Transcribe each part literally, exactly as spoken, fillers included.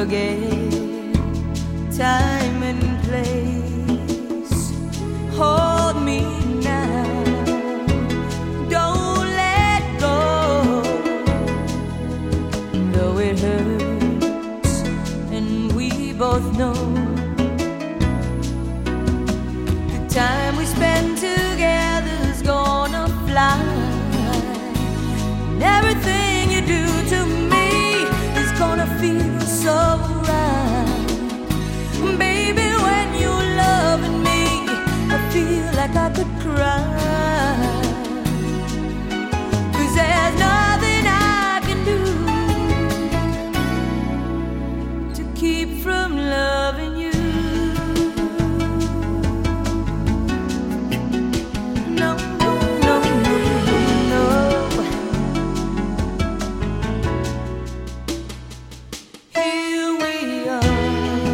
forget time and place. Hold me now, don't let go. Though it hurts and we both know the time we spend together's gonna fly, and everything you do to me is gonna feel so right. Baby, when you're loving me, I feel like I could cry, 'cause there's nothing I can do to keep from loving you. No, no, no, no. Here we are,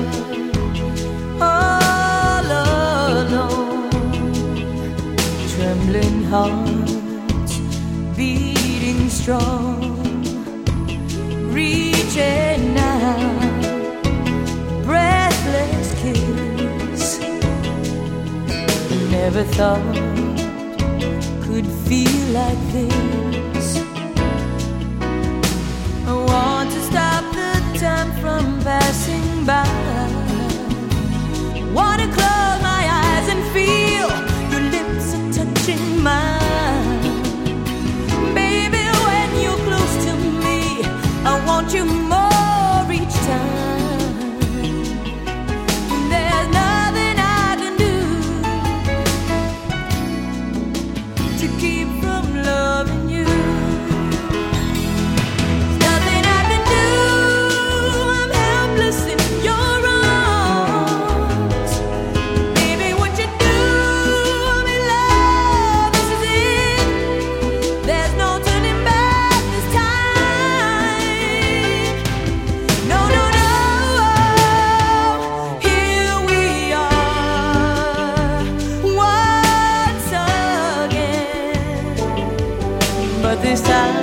all alone, trembling hearts beating strong, reaching out, breathless kiss. Never thought could feel like this. I want to stop the time from passing by. Wanna close my eyes and feel your lips are touching mine. Baby, when you're close to me, I want you more each time. There's nothing I can do to keep from loving you. There's nothing I can do, I'm helpless in your arms. Baby, what you do, I'm in love, this is it. There's no turning back this time. No, no, no. Here we are once again, but this time